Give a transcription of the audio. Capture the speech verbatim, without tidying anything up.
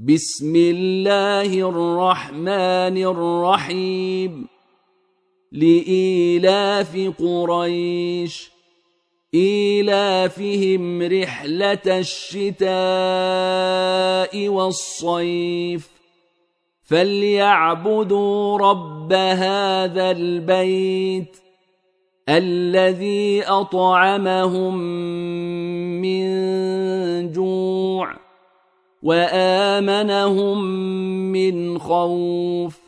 بسم الله الرحمن الرحيم لإيلاف قريش إيلافهم رحلة الشتاء والصيف فليعبدوا رب هذا البيت الذي أطعمهم من جوع وآمنهم من خوف